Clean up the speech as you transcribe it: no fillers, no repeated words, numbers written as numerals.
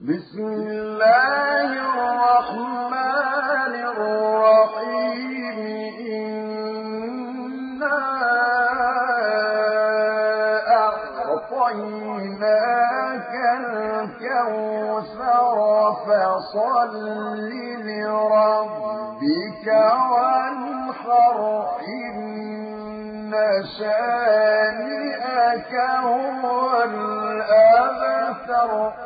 بسم الله الرحمن الرحيم إنا أعطيناك الكوثر فصل لربك وانحر إن شانئك هو الأبتر